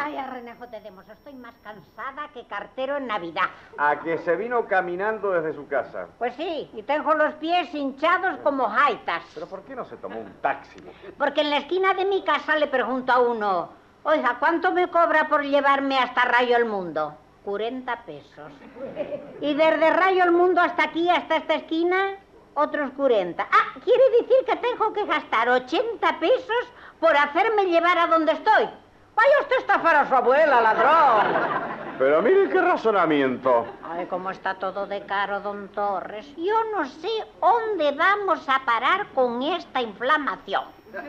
Vaya renejo tenemos, estoy más cansada que cartero en Navidad. A que se vino caminando desde su casa. Pues sí, y tengo los pies hinchados como jaitas. ¿Pero por qué no se tomó un taxi? Porque en la esquina de mi casa le pregunto a uno, oiga, ¿cuánto me cobra por llevarme hasta Rayo el Mundo? 40 pesos. Y desde Rayo el Mundo hasta aquí, hasta esta esquina, otros 40. Ah, quiere decir que tengo que gastar 80 pesos por hacerme llevar a donde estoy. Vaya usted a estafar a su abuela, ladrón. Pero mire qué razonamiento. Ay, cómo está todo de caro, don Torres. Yo no sé dónde vamos a parar con esta inflamación.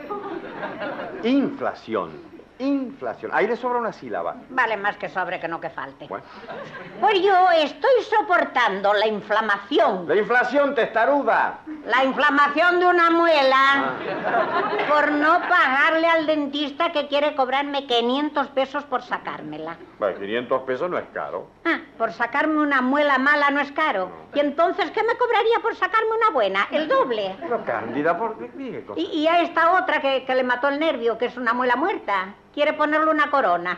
Inflación. Inflación. Ahí le sobra una sílaba. Vale más que sobre que no que falte. Bueno. Pues yo estoy soportando la inflamación. La inflación, testaruda. La inflamación de una muela por no pagarle al dentista que quiere cobrarme 500 pesos por sacármela. Bueno, 500 pesos no es caro. Ah, por sacarme una muela mala no es caro. ¿Y entonces qué me cobraría por sacarme una buena? El doble. Pero Cándida, ¿por qué? Y a esta otra que le mató el nervio, que es una muela muerta, quiere ponerle una corona.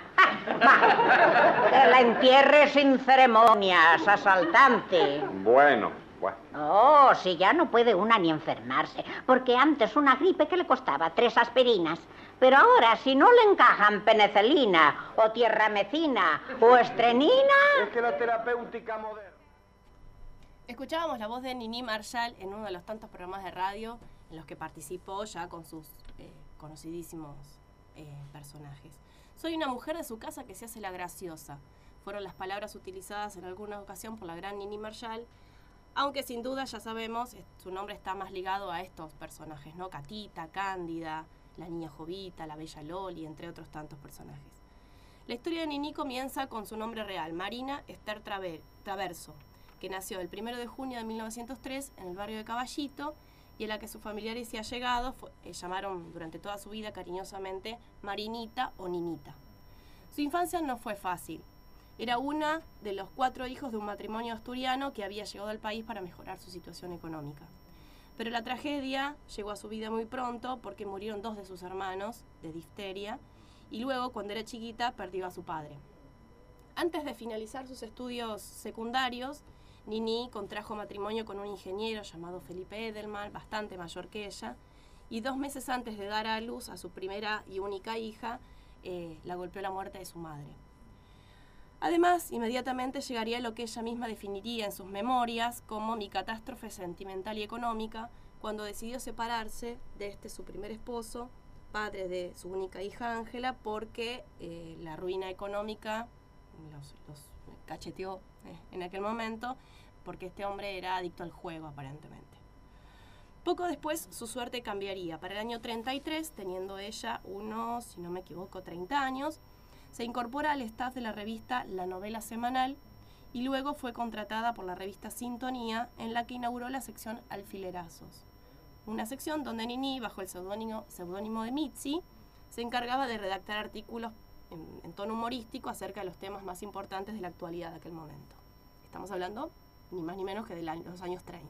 Va, que la entierre sin ceremonias, asaltante. Bueno. Oh, si ya no puede una ni enfermarse, porque antes una gripe que le costaba 3 aspirinas. Pero ahora, si no le encajan penicilina, o tierramecina, o estrenina... Es que la terapéutica moderna... Escuchábamos la voz de Nini Marshall en uno de los tantos programas de radio en los que participó ya con sus conocidísimos personajes. Soy una mujer de su casa que se hace la graciosa. Fueron las palabras utilizadas en alguna ocasión por la gran Nini Marshall, aunque sin duda ya sabemos, su nombre está más ligado a estos personajes, ¿no? Catita, Cándida, la niña Jovita, la bella Loli, entre otros tantos personajes. La historia de Nini comienza con su nombre real, Marina Esther Traverso, que nació el 1 de junio de 1903 en el barrio de Caballito y a la que sus familiares y allegados llamaron durante toda su vida cariñosamente Marinita o Ninita. Su infancia no fue fácil. Era una de los 4 hijos de un matrimonio asturiano que había llegado al país para mejorar su situación económica. Pero la tragedia llegó a su vida muy pronto porque murieron 2 de sus hermanos de difteria y luego, cuando era chiquita, perdió a su padre. Antes de finalizar sus estudios secundarios, Nini contrajo matrimonio con un ingeniero llamado Felipe Edelman, bastante mayor que ella, y 2 meses antes de dar a luz a su primera y única hija, la golpeó la muerte de su madre. Además, inmediatamente llegaría lo que ella misma definiría en sus memorias como mi catástrofe sentimental y económica, cuando decidió separarse de su primer esposo, padre de su única hija Ángela, porque la ruina económica los cacheteó en aquel momento, porque este hombre era adicto al juego aparentemente. Poco después su suerte cambiaría. Para el año 33, teniendo ella unos, si no me equivoco, 30 años, se incorpora al staff de la revista La Novela Semanal y luego fue contratada por la revista Sintonía, en la que inauguró la sección Alfilerazos. Una sección donde Nini, bajo el seudónimo de Mitzi, se encargaba de redactar artículos en tono humorístico acerca de los temas más importantes de la actualidad de aquel momento. Estamos hablando ni más ni menos que de los años 30.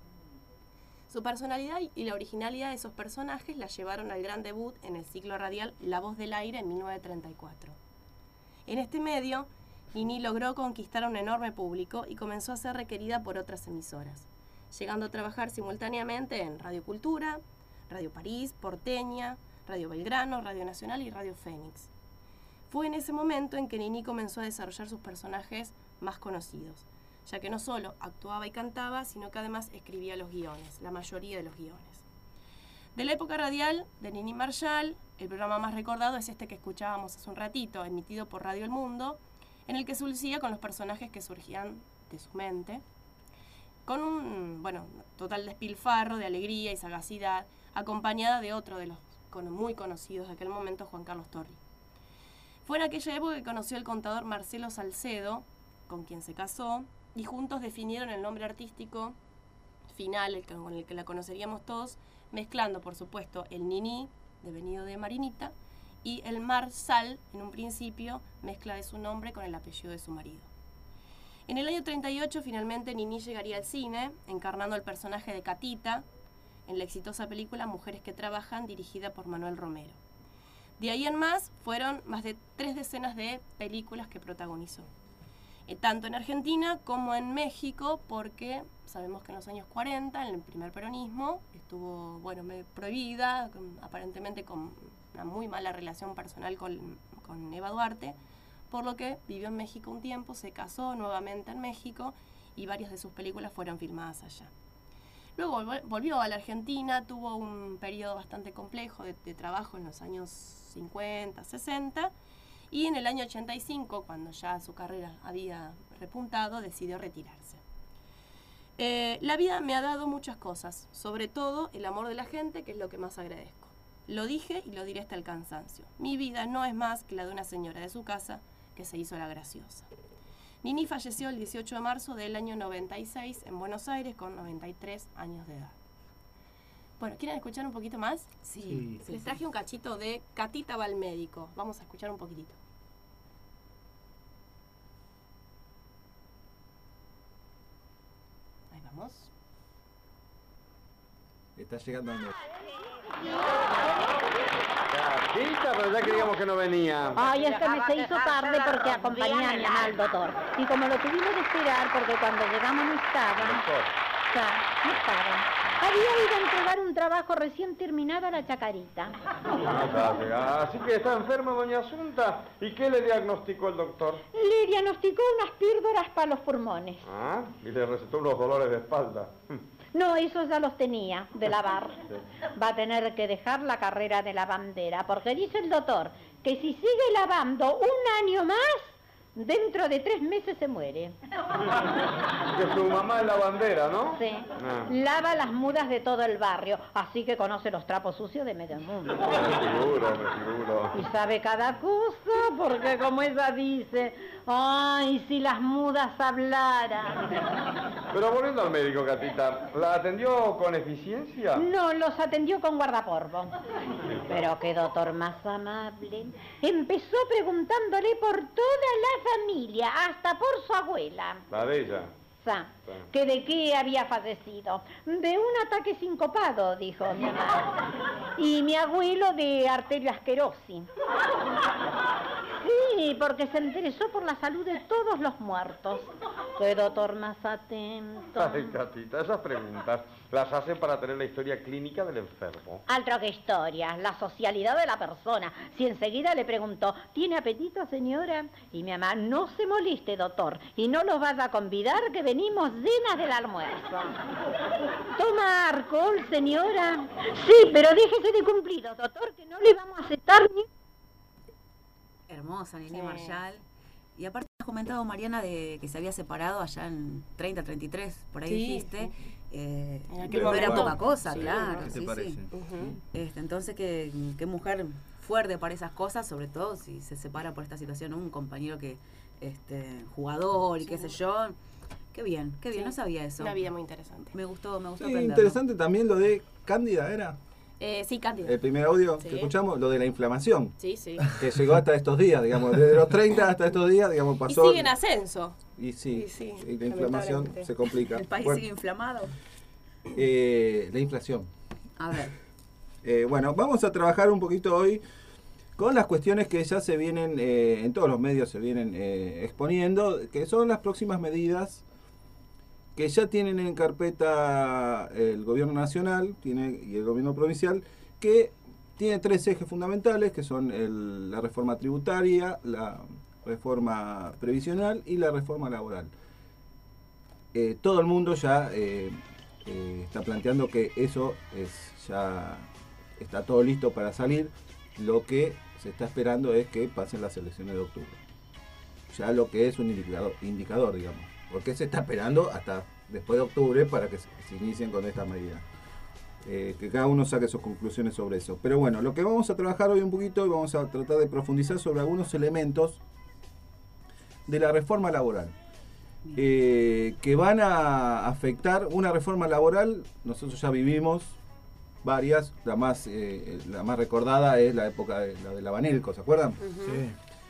Su personalidad y la originalidad de esos personajes la llevaron al gran debut en el ciclo radial La Voz del Aire en 1934. En este medio, Nini logró conquistar a un enorme público y comenzó a ser requerida por otras emisoras, llegando a trabajar simultáneamente en Radio Cultura, Radio París, Porteña, Radio Belgrano, Radio Nacional y Radio Fénix. Fue en ese momento en que Nini comenzó a desarrollar sus personajes más conocidos, ya que no solo actuaba y cantaba, sino que además escribía los guiones, la mayoría de los guiones. De la época radial de Nini Marshall, el programa más recordado es este que escuchábamos hace un ratito, emitido por Radio El Mundo, en el que se lucía con los personajes que surgían de su mente, con un total despilfarro de alegría y sagacidad, acompañada de otro de los muy conocidos de aquel momento, Juan Carlos Torri. Fue en aquella época que conoció al contador Marcelo Salcedo, con quien se casó, y juntos definieron el nombre artístico final, con el que la conoceríamos todos, mezclando, por supuesto, el Nini, devenido de Marinita, y el Marshall, en un principio, mezcla de su nombre con el apellido de su marido. En el año 38, finalmente, Nini llegaría al cine, encarnando el personaje de Catita, en la exitosa película Mujeres que Trabajan, dirigida por Manuel Romero. De ahí en más, fueron más de 3 decenas de películas que protagonizó. Tanto en Argentina como en México, porque sabemos que en los años 40, en el primer peronismo, estuvo prohibida, aparentemente con una muy mala relación personal con Eva Duarte, por lo que vivió en México un tiempo, se casó nuevamente en México y varias de sus películas fueron filmadas allá. Luego volvió a la Argentina, tuvo un periodo bastante complejo de trabajo en los años 50, 60, y en el año 85, cuando ya su carrera había repuntado, decidió retirarse. La vida me ha dado muchas cosas, sobre todo el amor de la gente, que es lo que más agradezco. Lo dije y lo diré hasta el cansancio. Mi vida no es más que la de una señora de su casa que se hizo la graciosa. Nini falleció el 18 de marzo del año 96 en Buenos Aires con 93 años de edad. Bueno, ¿quieren escuchar un poquito más? Sí. Les traje un cachito de Catita va al médico. Vamos a escuchar un poquitito. Ahí vamos. Está llegando a Catita, pero ya creíamos que no venía. Ay, es que me se hizo tarde porque acompañé a mi mamá al doctor. Y como lo tuvimos que esperar porque cuando llegamos no estaba. Ya, no estaba. Había ido a entregar un trabajo recién terminado a la Chacarita. Así que está enferma doña Asunta. ¿Y qué le diagnosticó el doctor? Le diagnosticó unas píldoras para los pulmones. Ah, y le recetó unos dolores de espalda. No, esos ya los tenía, de lavar. Va a tener que dejar la carrera de lavandera, porque dice el doctor que si sigue lavando un año más, dentro de 3 meses se muere. Que su mamá es lavandera, ¿no? Sí. Lava las mudas de todo el barrio, así que conoce los trapos sucios de medio mundo. Me figuro. Y sabe cada cosa, porque como ella dice, ay, si las mudas hablaran. Pero volviendo al médico, Catita, ¿la atendió con eficiencia? No, los atendió con guardapolvo. Pero qué doctor más amable. Empezó preguntándole por toda la familia, hasta por su abuela. La de ella. Que de qué había fallecido. De un ataque sincopado, dijo mi mamá. Y mi abuelo de arteriosclerosis. Sí, porque se interesó por la salud de todos los muertos. Qué doctor más atento. Ay, Catita, esas preguntas las hacen para tener la historia clínica del enfermo. Altro que historia, la socialidad de la persona. Si enseguida le preguntó, ¿tiene apetito, señora? Y mi mamá, no se moleste, doctor, y no los vaya a convidar, que venimos llenas del almuerzo. ¿Toma alcohol, señora? Sí, pero déjese de cumplido, doctor, que no le vamos a aceptar ni... Hermosa, Nini Marshall. Y aparte has comentado, Mariana, de que se había separado allá en 30, 33, por ahí dijiste. Que no era poca cosa, claro. ¿Qué te parece? Entonces, qué mujer fuerte para esas cosas, sobre todo si se separa por esta situación, un compañero que jugador y qué sé yo. Qué bien, no sabía eso. Una vida muy interesante. Me gustó Sí, aprenderlo. interesante también lo de Cándida, ¿era? Sí, Cándida. El primer audio que escuchamos, lo de la inflamación. Sí. Que llegó hasta estos días, digamos, desde los 30 hasta estos días, digamos, pasó. Y sigue en ascenso. Y sí, sí, y la inflamación se complica. ¿El país sigue inflamado? La inflación. A ver. Bueno, vamos a trabajar un poquito hoy con las cuestiones que ya se vienen, en todos los medios se vienen exponiendo, que son las próximas medidas que ya tienen en carpeta el gobierno nacional y el gobierno provincial, que tiene 3 ejes fundamentales, que son la reforma tributaria, la reforma previsional y la reforma laboral. Todo el mundo ya está planteando que eso ya está todo listo para salir. Lo que se está esperando es que pasen las elecciones de octubre. Ya lo que es un indicador, digamos. Porque se está esperando hasta después de octubre para que se inicien con esta medida. Que cada uno saque sus conclusiones sobre eso. Pero bueno, lo que vamos a trabajar hoy un poquito y vamos a tratar de profundizar sobre algunos elementos de la reforma laboral. Que van a afectar una reforma laboral. Nosotros ya vivimos varias. La más recordada es la época de la Banelco, ¿se acuerdan? Sí.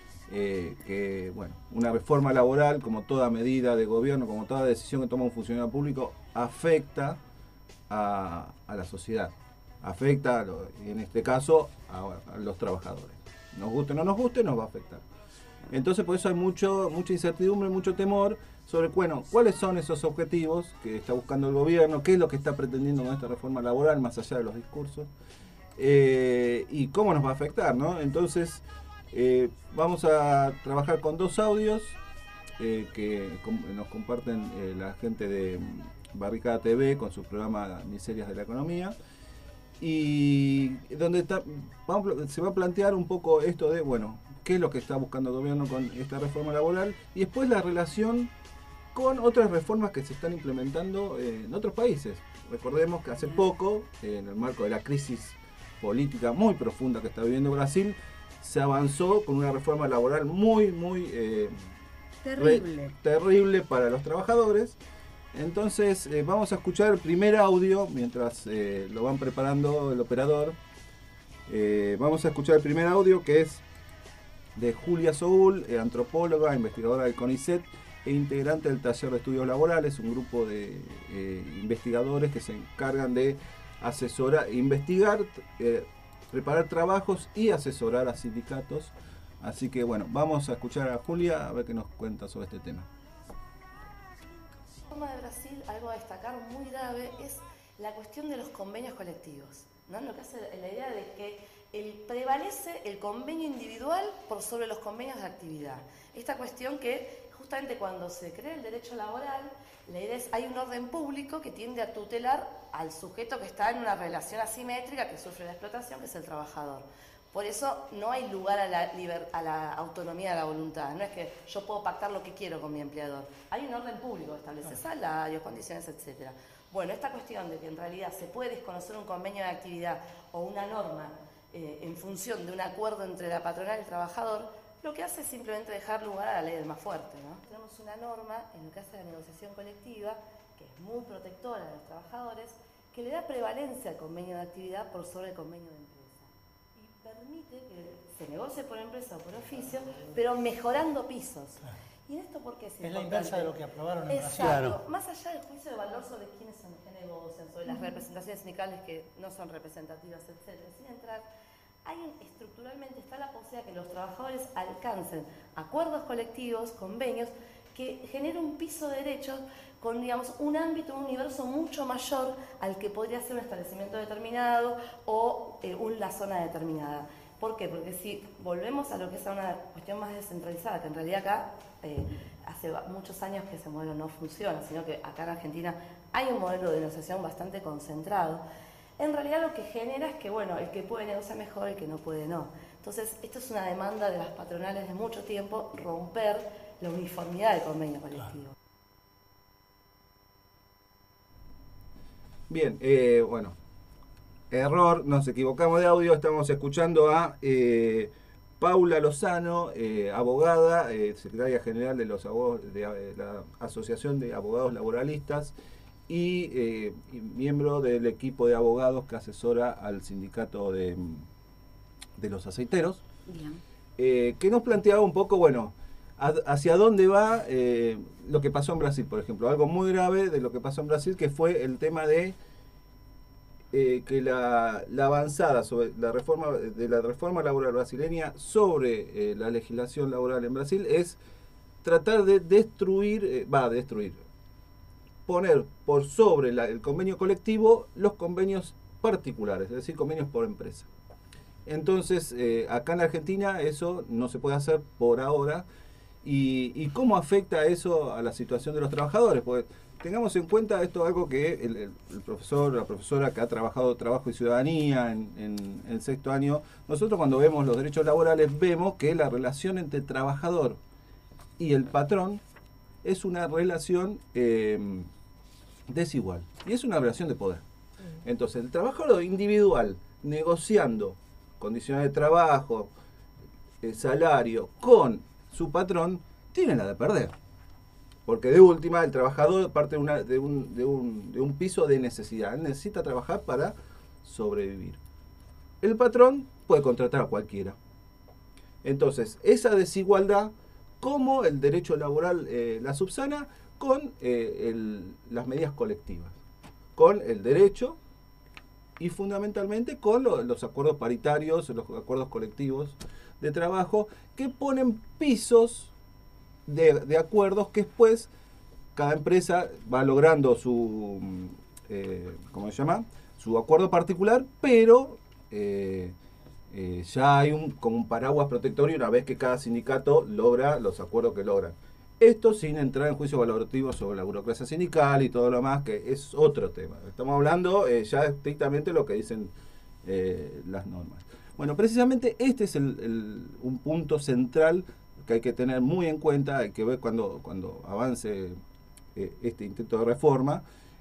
Que bueno, una reforma laboral, como toda medida de gobierno, como toda decisión que toma un funcionario público, afecta a la sociedad, afecta, en este caso, a los trabajadores. Nos guste o no nos guste, nos va a afectar. Entonces, por eso hay mucha incertidumbre, mucho temor sobre, bueno, cuáles son esos objetivos que está buscando el gobierno, qué es lo que está pretendiendo con esta reforma laboral, más allá de los discursos, y cómo nos va a afectar, ¿no? Entonces, vamos a trabajar con 2 audios que nos comparten la gente de Barricada TV con su programa Miserias de la Economía, y donde se va a plantear un poco esto de, bueno, qué es lo que está buscando el gobierno con esta reforma laboral, y después la relación con otras reformas que se están implementando en otros países. Recordemos que hace poco, en el marco de la crisis política muy profunda que está viviendo Brasil, se avanzó con una reforma laboral muy terrible para los trabajadores. Entonces vamos a escuchar el primer audio mientras lo van preparando el operador. Vamos a escuchar el primer audio, que es de Julia Soul, antropóloga, investigadora del CONICET e integrante del Taller de Estudios Laborales, un grupo de investigadores que se encargan de asesorar, investigar, preparar trabajos y asesorar a sindicatos. Así que bueno, vamos a escuchar a Julia a ver qué nos cuenta sobre este tema. En la reforma de Brasil, algo a destacar muy grave es la cuestión de los convenios colectivos, ¿no? Lo que hace la idea de que prevalece el convenio individual por sobre los convenios de actividad. Esta cuestión que justamente cuando se crea el derecho laboral, la idea es hay un orden público que tiende a tutelar al sujeto que está en una relación asimétrica, que sufre la explotación, que es el trabajador. Por eso no hay lugar a la autonomía de la voluntad. No es que yo puedo pactar lo que quiero con mi empleador. Hay un orden público que establece salarios, condiciones, etc. Bueno, esta cuestión de que en realidad se puede desconocer un convenio de actividad o una norma en función de un acuerdo entre la patronal y el trabajador, lo que hace es simplemente dejar lugar a la ley del más fuerte, ¿no? Tenemos una norma en lo que hace a la negociación colectiva, que es muy protectora de los trabajadores, que le da prevalencia al convenio de actividad por sobre el convenio de empresa. Y permite que se negocie por empresa o por oficio, pero mejorando pisos. ¿Y en esto por qué es importante? Es la inversa de lo que aprobaron en Brasil. Exacto. Más allá del juicio de valor sobre quiénes son los que negocian, sobre las representaciones sindicales que no son representativas, etc., sin entrar, estructuralmente está la posibilidad que los trabajadores alcancen acuerdos colectivos, convenios, que generen un piso de derechos con, digamos, un ámbito, un universo mucho mayor al que podría ser un establecimiento determinado o la zona determinada. ¿Por qué? Porque si volvemos a lo que es una cuestión más descentralizada, que en realidad acá hace muchos años que ese modelo no funciona, sino que acá en Argentina hay un modelo de negociación bastante concentrado, en realidad lo que genera es que, bueno, el que puede negociar mejor, el que no puede no. Entonces, esto es una demanda de las patronales de mucho tiempo, romper la uniformidad del convenio colectivo. Bien, bueno, error, nos equivocamos de audio, estamos escuchando a Paula Lozano, abogada, secretaria general de los abogados de la Asociación de Abogados Laboralistas y miembro del equipo de abogados que asesora al sindicato de los aceiteros. Bien. Que nos planteaba un poco, bueno, hacia dónde va lo que pasó en Brasil, por ejemplo. Algo muy grave de lo que pasó en Brasil, que fue el tema de que la avanzada sobre la reforma laboral brasileña sobre la legislación laboral en Brasil es tratar de poner por sobre el convenio colectivo los convenios particulares, es decir, convenios por empresa. Entonces, acá en la Argentina eso no se puede hacer por ahora. ¿Y cómo afecta eso a la situación de los trabajadores? Porque tengamos en cuenta esto, algo que el profesor, la profesora que ha trabajado Trabajo y Ciudadanía en el 6º año, nosotros cuando vemos los derechos laborales vemos que la relación entre el trabajador y el patrón es una relación desigual y es una relación de poder. Entonces, el trabajador individual negociando condiciones de trabajo, salario con su patrón, tiene la de perder. Porque de última, el trabajador parte de un piso de necesidad. Él necesita trabajar para sobrevivir. El patrón puede contratar a cualquiera. Entonces, esa desigualdad, ¿cómo el derecho laboral la subsana? Con las medidas colectivas. Con el derecho y fundamentalmente con los acuerdos paritarios, los acuerdos colectivos de trabajo, que ponen pisos de acuerdos que después cada empresa va logrando su, ¿cómo se llama? Su acuerdo particular, pero ya hay como un paraguas protectorio una vez que cada sindicato logra los acuerdos que logran. Esto sin entrar en juicio valorativo sobre la burocracia sindical y todo lo demás, que es otro tema. Estamos hablando ya estrictamente lo que dicen las normas. Bueno, precisamente este es un punto central que hay que tener muy en cuenta, hay que ver cuando avance este intento de reforma,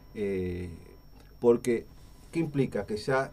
porque ¿qué implica? Que ya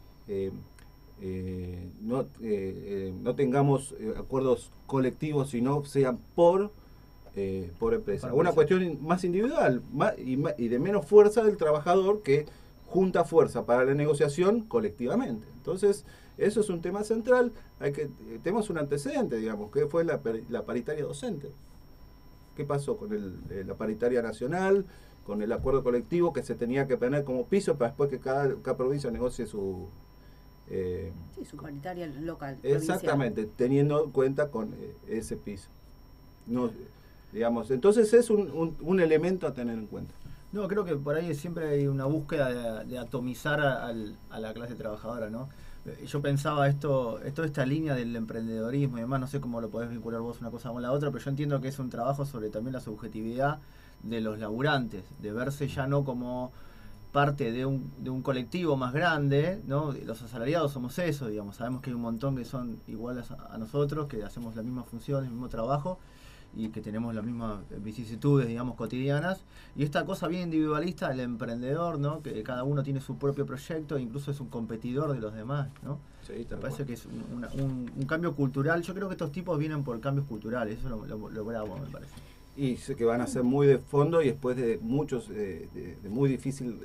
no tengamos acuerdos colectivos, sino sean por empresa. Una cuestión más individual y de menos fuerza del trabajador, que junta fuerza para la negociación colectivamente. Entonces, eso es un tema central. Tenemos un antecedente, digamos, que fue la paritaria docente. ¿Qué pasó con la paritaria nacional, con el acuerdo colectivo que se tenía que poner como piso para después que cada provincia negocie su... su paritaria local. Exactamente, provincial, teniendo en cuenta con ese piso. No, digamos, entonces es un elemento a tener en cuenta. No, creo que por ahí siempre hay una búsqueda de atomizar a la clase trabajadora, ¿no? Yo pensaba esta línea del emprendedorismo y demás, no sé cómo lo podés vincular vos una cosa con la otra, pero yo entiendo que es un trabajo sobre también la subjetividad de los laburantes, de verse ya no como parte de un colectivo más grande, ¿no? Los asalariados somos eso, digamos, sabemos que hay un montón que son iguales a nosotros, que hacemos la misma función, el mismo trabajo, y que tenemos las mismas vicisitudes, digamos, cotidianas, y esta cosa bien individualista del emprendedor, ¿no? Que cada uno tiene su propio proyecto e incluso es un competidor de los demás, ¿no? Sí, me parece que es un cambio cultural. Yo creo que estos tipos vienen por cambios culturales, eso es lo bravo, me parece. Y sé que van a ser muy de fondo y después de muchos, de muy difícil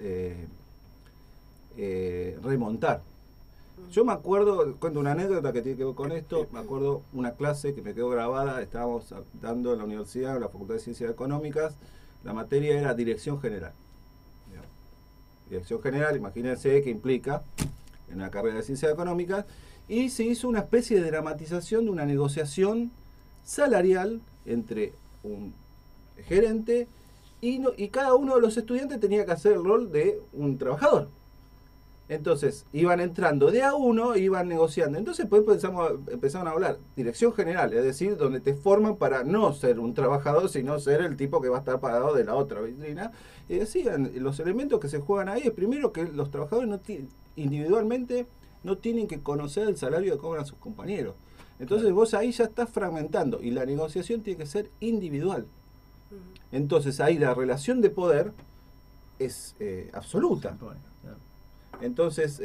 remontar. Yo me acuerdo, cuento una anécdota que tiene que ver con esto, me acuerdo una clase que me quedó grabada, estábamos dando en la universidad, en la Facultad de Ciencias Económicas, la materia era Dirección General. Dirección General, imagínense que implica en una carrera de Ciencias Económicas, y se hizo una especie de dramatización de una negociación salarial entre un gerente y cada uno de los estudiantes tenía que hacer el rol de un trabajador. Entonces, iban entrando de a uno, iban negociando. Entonces, pues empezaron a hablar dirección general, es decir, donde te forman para no ser un trabajador, sino ser el tipo que va a estar parado de la otra vitrina. Y decían, los elementos que se juegan ahí es primero que los trabajadores individualmente no tienen que conocer el salario que cobran sus compañeros. Entonces, vos ahí ya estás fragmentando y la negociación tiene que ser individual. Entonces, ahí la relación de poder es absoluta. Entonces,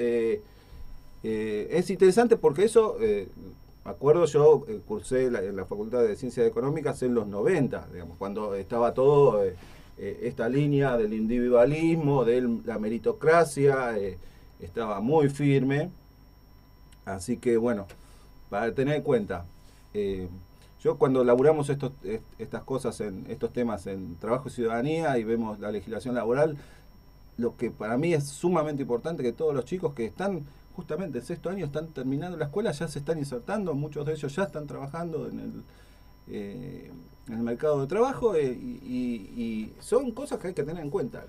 es interesante porque eso, me acuerdo yo, cursé en la Facultad de Ciencias Económicas en los 90, digamos, cuando estaba todo esta línea del individualismo, de la meritocracia, estaba muy firme. Así que, bueno, para tener en cuenta, yo cuando laburamos estas cosas, estos temas en trabajo y ciudadanía y vemos la legislación laboral, lo que para mí es sumamente importante que todos los chicos que están justamente en sexto año están terminando la escuela, ya se están insertando, muchos de ellos ya están trabajando en el mercado de trabajo y son cosas que hay que tener en cuenta.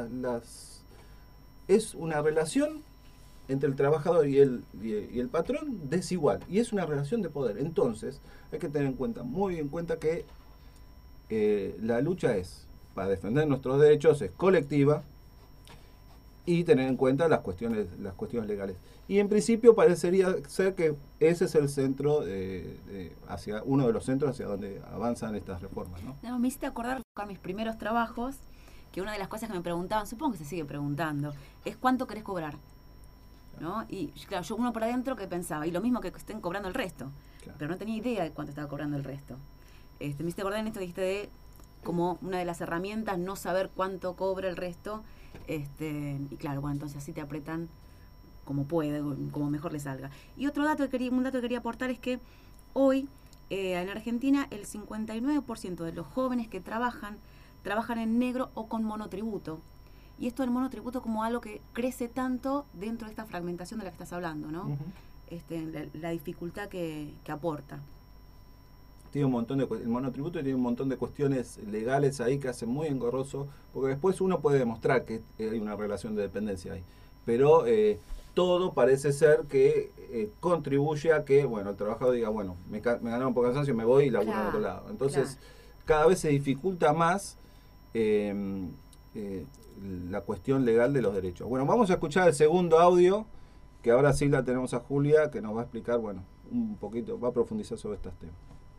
Es una relación entre el trabajador y el patrón desigual y es una relación de poder. Entonces hay que tener muy en cuenta que la lucha para defender nuestros derechos es colectiva y tener en cuenta las cuestiones legales. Y en principio parecería ser que ese es el centro, hacia uno de los centros hacia donde avanzan estas reformas, ¿no? No, me hiciste acordar con mis primeros trabajos que una de las cosas que me preguntaban, supongo que se sigue preguntando, es ¿cuánto querés cobrar? ¿No? Y claro, yo uno por adentro que pensaba, y lo mismo que estén cobrando el resto, claro, pero no tenía idea de cuánto estaba cobrando el resto. Me hiciste acordar en esto que dijiste de como una de las herramientas, no saber cuánto cobra el resto. Y claro, bueno, entonces así te apretan como puede, como mejor le salga. Y un dato que quería aportar es que hoy en Argentina el 59% de los jóvenes que trabajan en negro o con monotributo. y esto del monotributo como algo que crece tanto dentro de esta fragmentación de la que estás hablando, ¿no? La dificultad que aporta. Tiene un montón el monotributo tiene un montón de cuestiones legales ahí que hacen muy engorroso, porque después uno puede demostrar que hay una relación de dependencia ahí, pero todo parece ser que contribuye a que, bueno, el trabajador diga, bueno, me ganaron por cansancio, me voy y laburo en otro lado. Entonces, cada vez se dificulta más la cuestión legal de los derechos. Bueno, vamos a escuchar el segundo audio, que ahora sí la tenemos a Julia, que nos va a explicar, bueno, un poquito, va a profundizar sobre estos temas.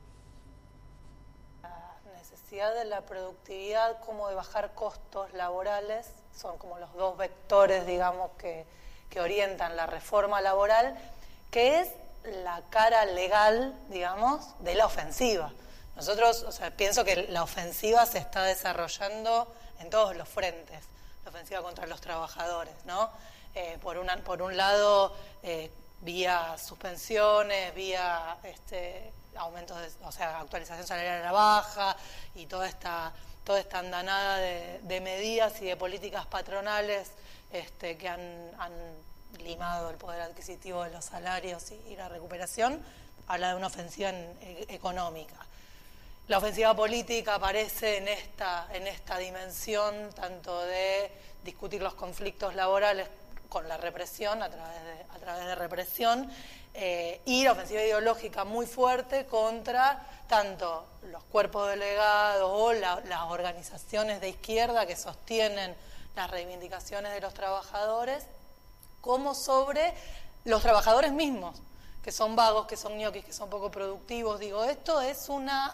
La necesidad de la productividad como de bajar costos laborales son como los dos vectores, digamos, que orientan la reforma laboral, que es la cara legal, digamos, de la ofensiva. Nosotros, pienso que la ofensiva se está desarrollando en todos los frentes, la ofensiva contra los trabajadores, ¿no? Por un lado, vía suspensiones, vía aumentos, actualización salarial a la baja y toda esta andanada de medidas y de políticas patronales que han limado el poder adquisitivo de los salarios y la recuperación. Habla de una ofensiva económica. La ofensiva política aparece en esta dimensión tanto de discutir los conflictos laborales con la represión, a través de represión, y la ofensiva ideológica muy fuerte contra tanto los cuerpos delegados o las organizaciones de izquierda que sostienen las reivindicaciones de los trabajadores, como sobre los trabajadores mismos, que son vagos, que son ñoquis, que son poco productivos. Digo, esto es una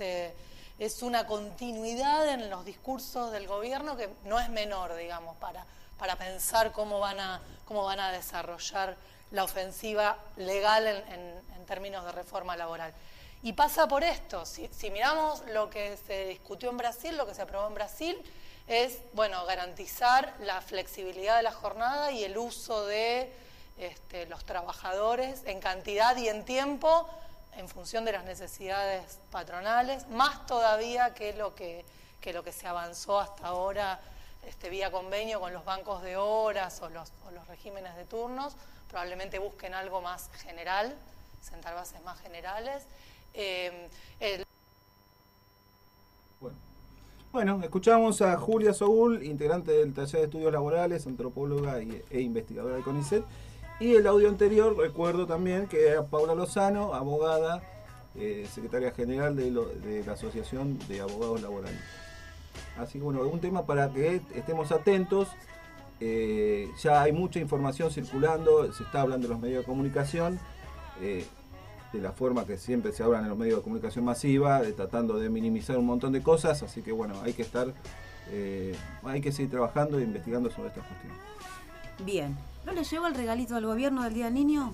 continuidad en los discursos del gobierno que no es menor, digamos, para pensar cómo van a desarrollar la ofensiva legal en términos de reforma laboral. Y pasa por esto. Si miramos lo que se discutió en Brasil, lo que se aprobó en Brasil, es, bueno, garantizar la flexibilidad de la jornada y el uso de los trabajadores en cantidad y en tiempo en función de las necesidades patronales, más todavía que lo que se avanzó hasta ahora vía convenio con los bancos de horas o los regímenes de turnos. Probablemente busquen algo más general, sentar bases más generales. Bueno, escuchamos a Julia Sogul, integrante del taller de estudios laborales, antropóloga e investigadora de CONICET. Y el audio anterior, recuerdo también que era Paula Lozano, abogada, secretaria general de la Asociación de Abogados Laborales. Así que bueno, un tema para que estemos atentos. Ya hay mucha información circulando, se está hablando en los medios de comunicación, de la forma que siempre se hablan en los medios de comunicación masiva, tratando de minimizar un montón de cosas, así que bueno, hay que seguir trabajando e investigando sobre estas cuestiones. Bien. ¿No le llegó el regalito del gobierno del Día del Niño?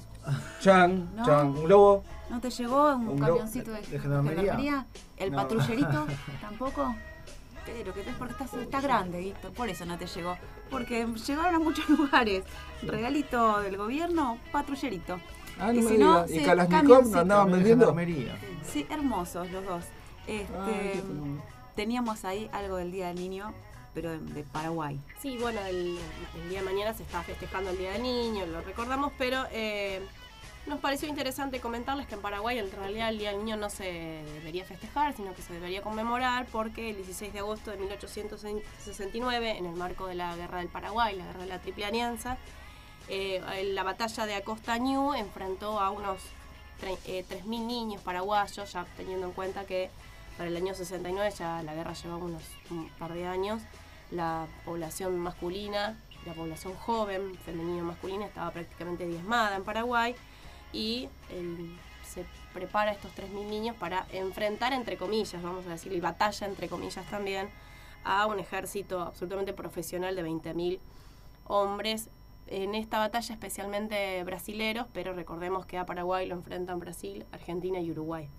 Un globo. ¿No te llegó un camioncito de gendarmería? ¿El patrullerito? ¿Tampoco? Pero que es porque está grande, Víctor, por eso no te llegó. Porque llegaron a muchos lugares. Regalito del gobierno, patrullerito. Y si no, ¿y Kalashnikov no andaban vendiendo? Sí, hermosos los dos. Teníamos ahí algo del Día del Niño, pero de Paraguay. Sí, bueno, el día de mañana se está festejando el Día del Niño, lo recordamos, pero nos pareció interesante comentarles que en Paraguay en realidad el Día del Niño no se debería festejar, sino que se debería conmemorar, porque el 16 de agosto de 1869, en el marco de la Guerra del Paraguay, la Guerra de la Triple Alianza, la batalla de Acostañú enfrentó a unos 3.000 niños paraguayos, ya teniendo en cuenta que para el año 69 ya la guerra llevaba un par de años. La población masculina, la población joven, femenina masculina, estaba prácticamente diezmada en Paraguay, y se prepara a estos 3.000 niños para enfrentar, entre comillas, vamos a decir, y batalla, entre comillas también, a un ejército absolutamente profesional de 20.000 hombres. En esta batalla especialmente brasileros, pero recordemos que a Paraguay lo enfrentan Brasil, Argentina y Uruguay.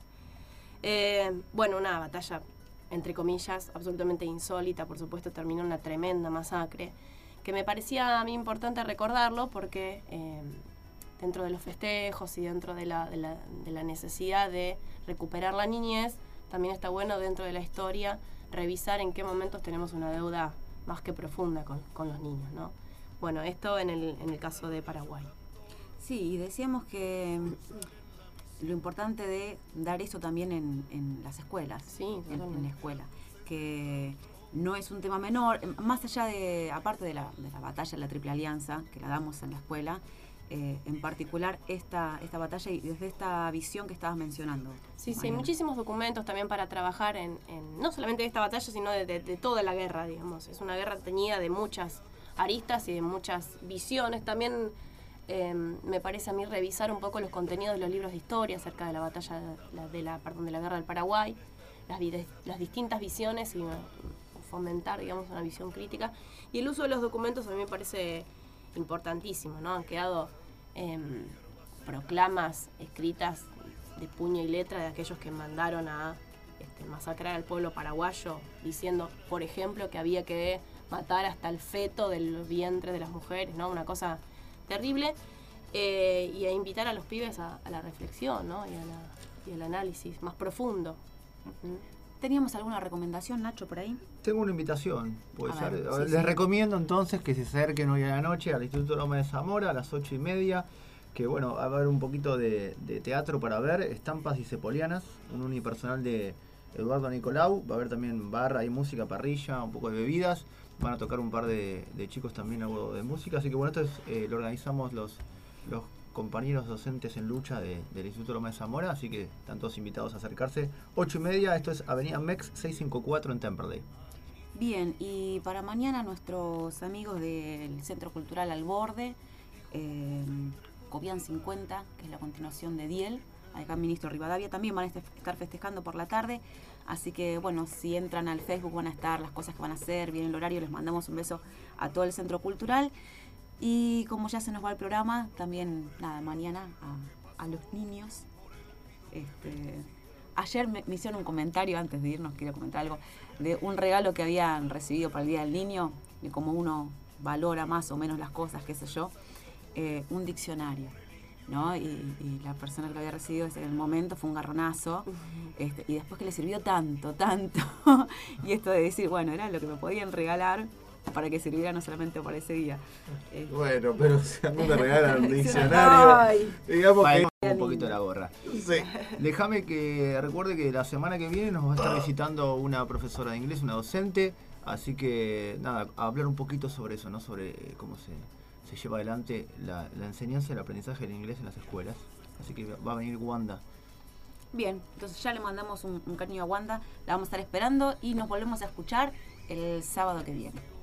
Bueno, una batalla, entre comillas, absolutamente insólita, por supuesto, terminó en una tremenda masacre, que me parecía a mí importante recordarlo porque dentro de los festejos y dentro de la necesidad de recuperar la niñez, también está bueno dentro de la historia revisar en qué momentos tenemos una deuda más que profunda con los niños, ¿no? Bueno, esto en el caso de Paraguay. Sí, y decíamos que lo importante de dar eso también en las escuelas, sí, en la escuela, que no es un tema menor, más allá de, aparte de la batalla de la Triple Alianza, que la damos en la escuela, en particular esta batalla y desde esta visión que estabas mencionando. Sí, hay muchísimos documentos también para trabajar en no solamente de esta batalla, sino de toda la guerra, digamos. Es una guerra teñida de muchas aristas y de muchas visiones. También me parece a mí revisar un poco los contenidos de los libros de historia acerca de la batalla de la guerra del Paraguay, las distintas visiones y fomentar, digamos, una visión crítica. Y el uso de los documentos a mí me parece importantísimo, ¿no? Han quedado proclamas escritas de puño y letra de aquellos que mandaron a masacrar al pueblo paraguayo, diciendo, por ejemplo, que había que matar hasta el feto del vientre de las mujeres, ¿no? Una cosa terrible, y a invitar a los pibes a la reflexión, ¿no? y al análisis más profundo. ¿Teníamos alguna recomendación, Nacho, por ahí? Tengo una invitación, puede ser. Ver, Les recomiendo entonces que se acerquen hoy a la noche al Instituto Loma de Zamora a las 8:30, que bueno, va a haber un poquito de teatro para ver, estampas y cepolianas, un unipersonal de Eduardo Nicolau, va a haber también barra y música, parrilla, un poco de bebidas, van a tocar un par de chicos también algo de música, así que bueno, esto lo organizamos los compañeros docentes en lucha del Instituto Loma de Zamora, así que están todos invitados a acercarse. 8:30, esto es Avenida Mex 654 en Temperley. Bien, y para mañana nuestros amigos del Centro Cultural Al Borde, Cobian 50, que es la continuación de Diel, acá en Ministro Rivadavia, también van a estar festejando por la tarde, así que bueno, si entran al Facebook van a estar las cosas que van a hacer, viene el horario, les mandamos un beso a todo el Centro Cultural. Y como ya se nos va el programa, también, nada, mañana a los niños. Ayer me hicieron un comentario, antes de irnos, quería comentar algo, de un regalo que habían recibido para el Día del Niño, de cómo uno valora más o menos las cosas, qué sé yo, un diccionario, ¿no? Y la persona que lo había recibido en el momento fue un garronazo, y después que le sirvió tanto, y esto de decir, bueno, era lo que me podían regalar, para que sirviera no solamente para ese día. Bueno, pero si a mí me regalan un diccionario, digamos que un poquito la gorra. Sí. Déjame que recuerde que la semana que viene nos va a estar visitando una profesora de inglés, una docente, así que nada, a hablar un poquito sobre eso, ¿no? Sobre cómo se lleva adelante la enseñanza y el aprendizaje del inglés en las escuelas. Así que va a venir Wanda. Bien, entonces ya le mandamos un cariño a Wanda, la vamos a estar esperando y nos volvemos a escuchar el sábado que viene.